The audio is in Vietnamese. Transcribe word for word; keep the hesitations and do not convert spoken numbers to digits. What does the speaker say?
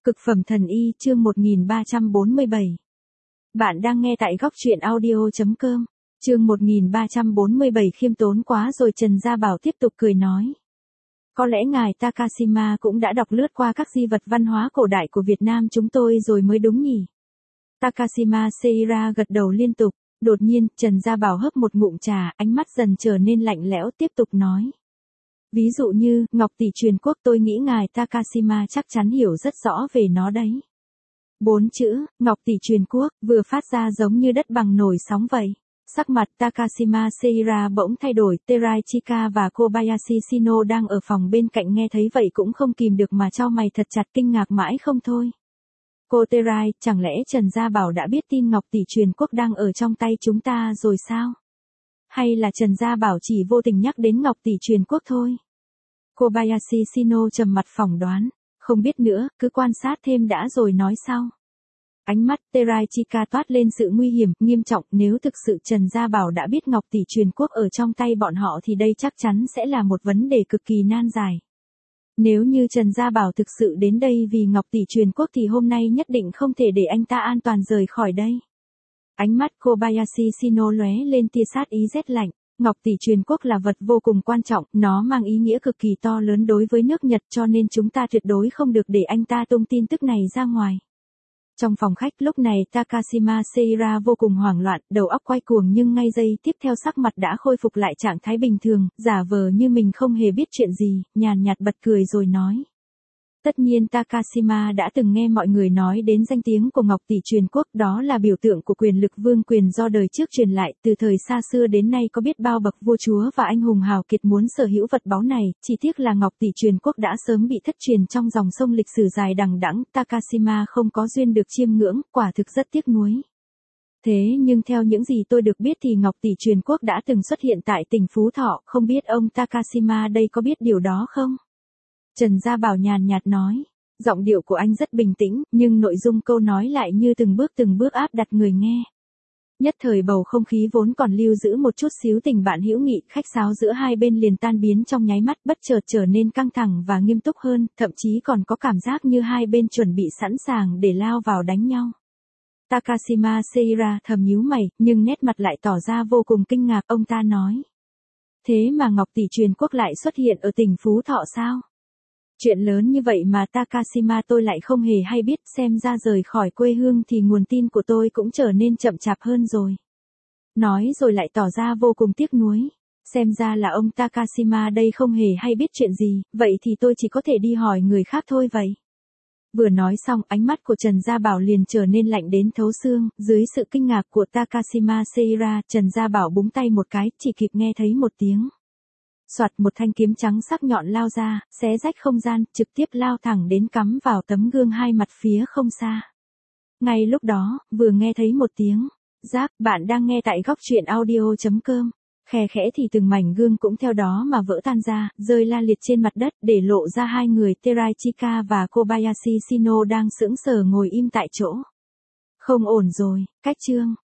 Cực phẩm thần y chương một nghìn ba trăm bốn mươi bảy. Bạn đang nghe tại góc truyện audio.com. Chương một nghìn ba trăm bốn mươi bảy khiêm tốn quá rồi. Trần Gia Bảo tiếp tục cười nói. Có lẽ ngài Takashima cũng đã đọc lướt qua các di vật văn hóa cổ đại của Việt Nam chúng tôi rồi mới đúng nhỉ. Takashima Seira gật đầu liên tục. Đột nhiên, Trần Gia Bảo hớp một ngụm trà, ánh mắt dần trở nên lạnh lẽo tiếp tục nói. Ví dụ như, Ngọc Tỷ truyền quốc, tôi nghĩ ngài Takashima chắc chắn hiểu rất rõ về nó đấy. Bốn chữ, Ngọc Tỷ truyền quốc, vừa phát ra giống như đất bằng nổi sóng vậy. Sắc mặt Takashima Seira bỗng thay đổi. Terai Chika và Kobayashi Shino đang ở phòng bên cạnh nghe thấy vậy cũng không kìm được mà chau mày thật chặt, kinh ngạc mãi không thôi. Cô Terai, chẳng lẽ Trần Gia Bảo đã biết tin Ngọc Tỷ truyền quốc đang ở trong tay chúng ta rồi sao? Hay là Trần Gia Bảo chỉ vô tình nhắc đến Ngọc Tỷ truyền quốc thôi? Kobayashi Shino trầm mặt phỏng đoán. Không biết nữa, cứ quan sát thêm đã rồi nói sau. Ánh mắt Terai Chika toát lên sự nguy hiểm, nghiêm trọng. Nếu thực sự Trần Gia Bảo đã biết Ngọc Tỷ truyền quốc ở trong tay bọn họ thì đây chắc chắn sẽ là một vấn đề cực kỳ nan giải. Nếu như Trần Gia Bảo thực sự đến đây vì Ngọc Tỷ truyền quốc thì hôm nay nhất định không thể để anh ta an toàn rời khỏi đây. Ánh mắt Kobayashi Shino lóe lên tia sát ý rét lạnh. Ngọc Tỷ truyền quốc là vật vô cùng quan trọng, nó mang ý nghĩa cực kỳ to lớn đối với nước Nhật cho nên chúng ta tuyệt đối không được để anh ta tung tin tức này ra ngoài. Trong phòng khách lúc này Takashima Seira vô cùng hoảng loạn, đầu óc quay cuồng nhưng ngay giây tiếp theo sắc mặt đã khôi phục lại trạng thái bình thường, giả vờ như mình không hề biết chuyện gì, nhàn nhạt bật cười rồi nói. Tất nhiên Takashima đã từng nghe mọi người nói đến danh tiếng của Ngọc Tỷ truyền quốc, đó là biểu tượng của quyền lực vương quyền do đời trước truyền lại, từ thời xa xưa đến nay có biết bao bậc vua chúa và anh hùng hào kiệt muốn sở hữu vật báu này, chỉ tiếc là Ngọc Tỷ truyền quốc đã sớm bị thất truyền trong dòng sông lịch sử dài đằng đẵng, Takashima không có duyên được chiêm ngưỡng, quả thực rất tiếc nuối. Thế nhưng theo những gì tôi được biết thì Ngọc Tỷ truyền quốc đã từng xuất hiện tại tỉnh Phú Thọ, không biết ông Takashima đây có biết điều đó không? Trần Gia Bảo nhàn nhạt nói, giọng điệu của anh rất bình tĩnh, nhưng nội dung câu nói lại như từng bước từng bước áp đặt người nghe. Nhất thời bầu không khí vốn còn lưu giữ một chút xíu tình bạn hữu nghị, khách sáo giữa hai bên liền tan biến trong nháy mắt, bất chợt trở nên căng thẳng và nghiêm túc hơn, thậm chí còn có cảm giác như hai bên chuẩn bị sẵn sàng để lao vào đánh nhau. Takashima Seira thầm nhíu mày, nhưng nét mặt lại tỏ ra vô cùng kinh ngạc, ông ta nói. Thế mà Ngọc Tỷ truyền quốc lại xuất hiện ở tỉnh Phú Thọ sao? Chuyện lớn như vậy mà Takashima tôi lại không hề hay biết, xem ra rời khỏi quê hương thì nguồn tin của tôi cũng trở nên chậm chạp hơn rồi. Nói rồi lại tỏ ra vô cùng tiếc nuối. Xem ra là ông Takashima đây không hề hay biết chuyện gì, vậy thì tôi chỉ có thể đi hỏi người khác thôi vậy. Vừa nói xong ánh mắt của Trần Gia Bảo liền trở nên lạnh đến thấu xương, dưới sự kinh ngạc của Takashima Seira, Trần Gia Bảo búng tay một cái, chỉ kịp nghe thấy một tiếng. Soạt, một thanh kiếm trắng sắc nhọn lao ra, xé rách không gian, trực tiếp lao thẳng đến cắm vào tấm gương hai mặt phía không xa. Ngay lúc đó, vừa nghe thấy một tiếng, rác, bạn đang nghe tại góc truyện audio.com. Khe khẽ thì từng mảnh gương cũng theo đó mà vỡ tan ra, rơi la liệt trên mặt đất để lộ ra hai người Terai Chika và Kobayashi Shino đang sững sờ ngồi im tại chỗ. Không ổn rồi, cách chương.